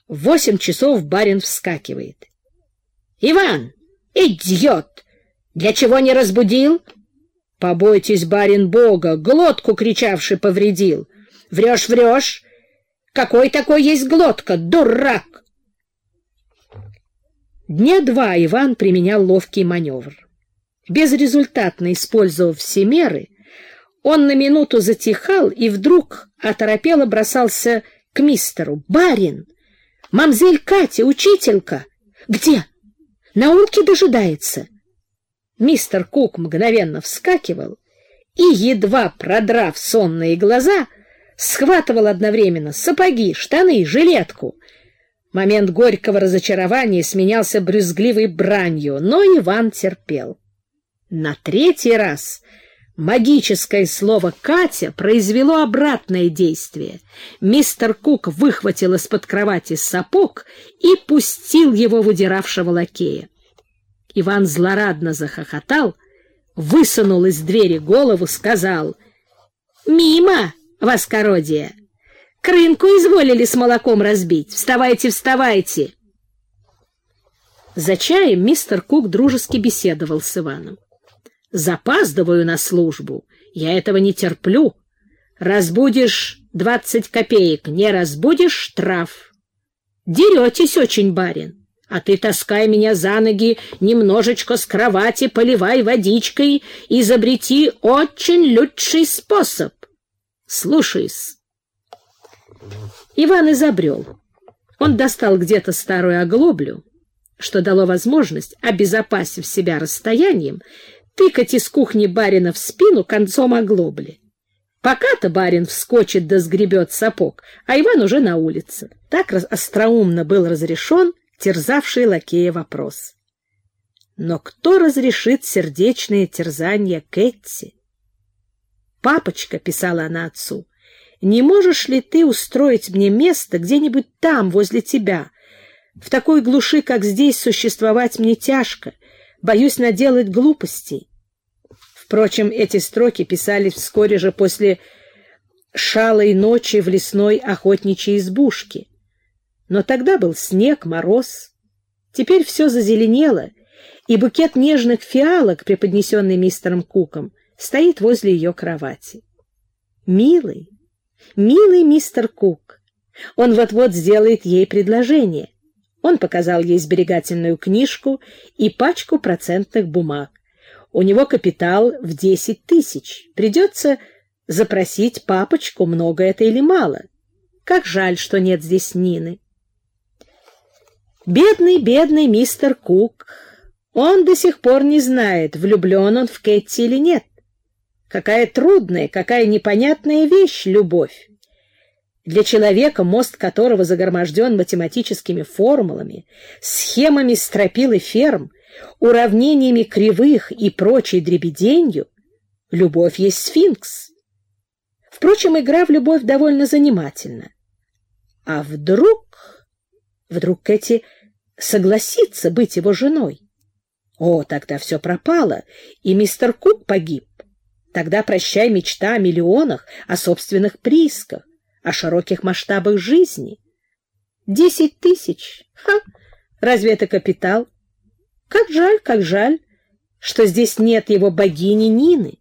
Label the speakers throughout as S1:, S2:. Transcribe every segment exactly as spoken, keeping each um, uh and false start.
S1: В восемь часов барин вскакивает. — Иван, идиот! Для чего не разбудил? — Побойтесь, барин, Бога, глотку кричавший повредил. — Врешь, врешь! Какой такой есть глотка, дурак! Дня два Иван применял ловкий маневр. Безрезультатно использовав все меры, он на минуту затихал и вдруг оторопело бросался к мистеру. — Барин! Мамзель Катя, учителька! Где? Науки дожидается. Мистер Кук мгновенно вскакивал и, едва продрав сонные глаза, схватывал одновременно сапоги, штаны, жилетку. Момент горького разочарования сменялся брюзгливой бранью, но Иван терпел. На третий раз магическое слово «Катя» произвело обратное действие. Мистер Кук выхватил из-под кровати сапог и пустил его в удиравшего лакея. Иван злорадно захохотал, высунул из двери голову, сказал: «Мимо, воскородие! К рынку изволили с молоком разбить. Вставайте, вставайте!» За чаем мистер Кук дружески беседовал с Иваном. «Запаздываю на службу. Я этого не терплю. Разбудишь — двадцать копеек, не разбудишь — штраф. Деретесь очень, барин. А ты таскай меня за ноги немножечко с кровати, поливай водичкой, изобрети очень лучший способ. Слушай-с». Иван изобрел. Он достал где-то старую оглоблю, что дало возможность, обезопасив себя расстоянием, тыкать из кухни барина в спину концом оглобли. Пока-то барин вскочит да сгребет сапог, а Иван уже на улице. Так остроумно был разрешен терзавший лакея вопрос. Но кто разрешит сердечное терзание Кэтти? «Папочка», — писала она отцу, — «не можешь ли ты устроить мне место где-нибудь там, возле тебя? В такой глуши, как здесь, существовать мне тяжко. Боюсь наделать глупостей». Впрочем, эти строки писались вскоре же после шалой ночи в лесной охотничьей избушке. Но тогда был снег, мороз. Теперь все зазеленело, и букет нежных фиалок, преподнесенный мистером Куком, стоит возле ее кровати. Милый, милый мистер Кук. Он вот-вот сделает ей предложение. Он показал ей сберегательную книжку и пачку процентных бумаг. У него капитал в десять тысяч. Придется запросить папочку, много это или мало. Как жаль, что нет здесь Нины. Бедный, бедный мистер Кук. Он до сих пор не знает, влюблен он в Кэтти или нет. Какая трудная, какая непонятная вещь — любовь. Для человека, мост которого загроможден математическими формулами, схемами стропил и ферм, уравнениями кривых и прочей дребеденью, любовь есть сфинкс. Впрочем, игра в любовь довольно занимательна. А вдруг, вдруг Кэти согласится быть его женой? О, тогда все пропало, и мистер Кук погиб. Тогда прощай мечта о миллионах, о собственных приисках, о широких масштабах жизни. Десять тысяч? Ха! Разве это капитал? Как жаль, как жаль, что здесь нет его богини Нины.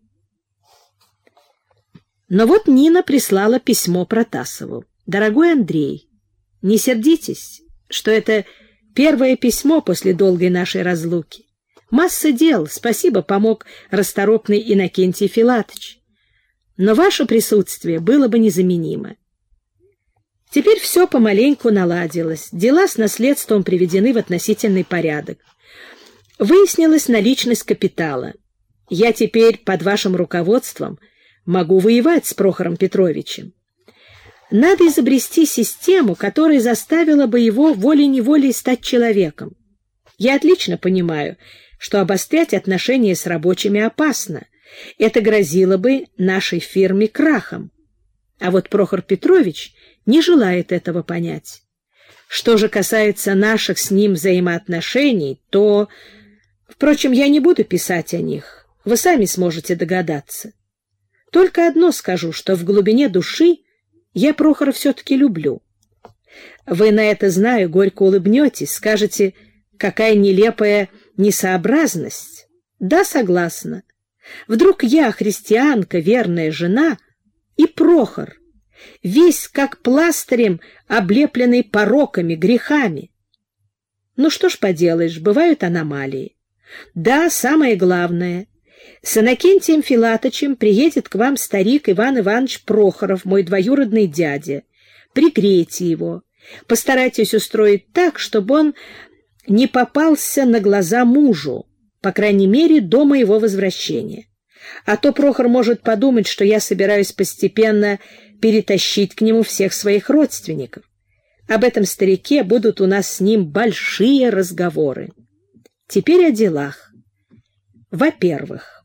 S1: Но вот Нина прислала письмо Протасову. «Дорогой Андрей, не сердитесь, что это первое письмо после долгой нашей разлуки. Масса дел, спасибо, помог расторопный Иннокентий Филатыч. Но ваше присутствие было бы незаменимо. Теперь все помаленьку наладилось, дела с наследством приведены в относительный порядок. Выяснилась наличность капитала. Я теперь под вашим руководством могу воевать с Прохором Петровичем. Надо изобрести систему, которая заставила бы его волей-неволей стать человеком. Я отлично понимаю, что обострять отношения с рабочими опасно. Это грозило бы нашей фирме крахом. А вот Прохор Петрович не желает этого понять. Что же касается наших с ним взаимоотношений, то... Впрочем, я не буду писать о них. Вы сами сможете догадаться. Только одно скажу, что в глубине души я Прохора все-таки люблю. Вы на это, знаю, горько улыбнетесь, скажете, какая нелепая несообразность. Да, согласна. Вдруг я, христианка, верная жена, и Прохор, весь как пластырем, облепленный пороками, грехами. Ну что ж поделаешь, бывают аномалии. Да, самое главное, с Иннокентием Филатычем приедет к вам старик Иван Иванович Прохоров, мой двоюродный дядя. Пригрейте его, постарайтесь устроить так, чтобы он не попался на глаза мужу, по крайней мере, до моего возвращения. А то Прохор может подумать, что я собираюсь постепенно перетащить к нему всех своих родственников. Об этом старике будут у нас с ним большие разговоры. Теперь о делах. Во-первых,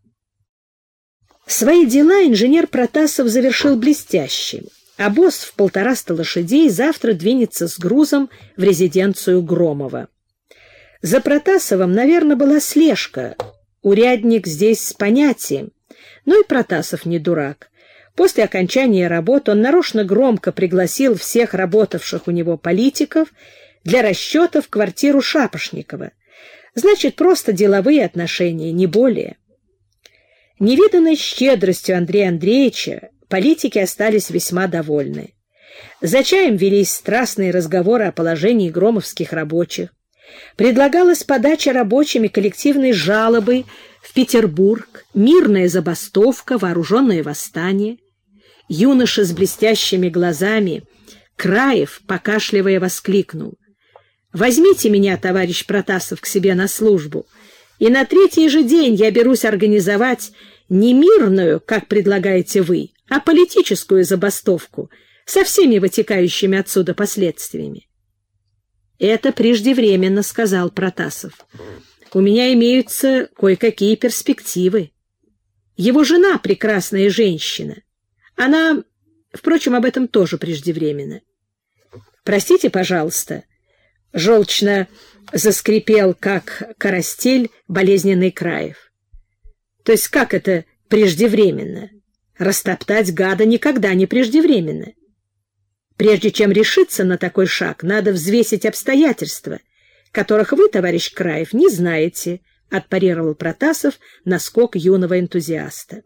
S1: свои дела инженер Протасов завершил блестяще. Обоз в полтораста лошадей завтра двинется с грузом в резиденцию Громова. За Протасовым, наверное, была слежка. Урядник здесь с понятием. Но и Протасов не дурак. После окончания работ он нарочно громко пригласил всех работавших у него политиков для расчета в квартиру Шапошникова. Значит, просто деловые отношения, не более. Невиданной щедростью Андрея Андреевича политики остались весьма довольны. За чаем велись страстные разговоры о положении громовских рабочих. Предлагалась подача рабочими коллективной жалобы в Петербург, мирная забастовка, вооруженное восстание. Юноша с блестящими глазами, Краев, покашливая, воскликнул: «Возьмите меня, товарищ Протасов, к себе на службу, и на третий же день я берусь организовать не мирную, как предлагаете вы, а политическую забастовку со всеми вытекающими отсюда последствиями». «Это преждевременно», — сказал Протасов. «У меня имеются кое-какие перспективы. Его жена — прекрасная женщина. Она, впрочем, об этом тоже преждевременно». «Простите, пожалуйста», — желчно заскрипел, как карастель, болезненный Краев. «То есть как это преждевременно? Растоптать гада никогда не преждевременно. Прежде чем решиться на такой шаг, надо взвесить обстоятельства, которых вы, товарищ Краев, не знаете», — отпарировал Протасов наскок юного энтузиаста.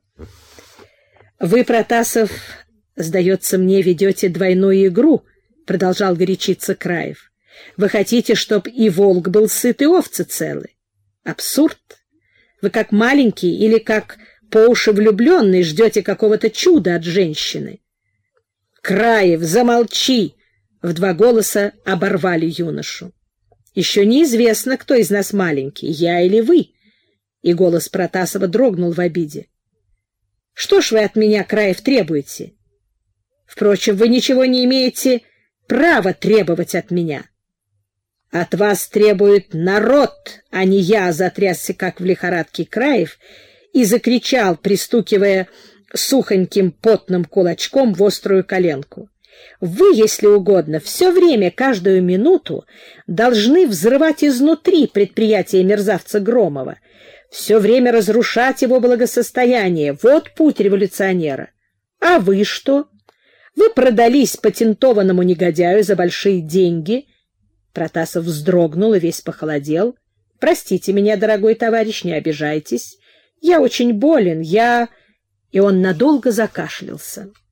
S1: «Вы, Протасов, сдается мне, ведете двойную игру», — продолжал горячиться Краев. «Вы хотите, чтоб и волк был сыт, и овцы целы? Абсурд! Вы как маленький или как по уши влюбленный ждете какого-то чуда от женщины». «Краев, замолчи!» — в два голоса оборвали юношу. «Еще неизвестно, кто из нас маленький, я или вы». И голос Протасова дрогнул в обиде. «Что ж вы от меня, Краев, требуете? Впрочем, вы ничего не имеете права требовать от меня». «От вас требует народ, а не я», — затрясся, как в лихорадке, Краев и закричал, пристукивая сухоньким потным кулачком в острую коленку: «Вы, если угодно, все время, каждую минуту должны взрывать изнутри предприятие мерзавца Громова, все время разрушать его благосостояние. Вот путь революционера. А вы что? Вы продались патентованному негодяю за большие деньги». Протасов вздрогнул и весь похолодел. «Простите меня, дорогой товарищ, не обижайтесь. Я очень болен, я...» И он надолго закашлялся.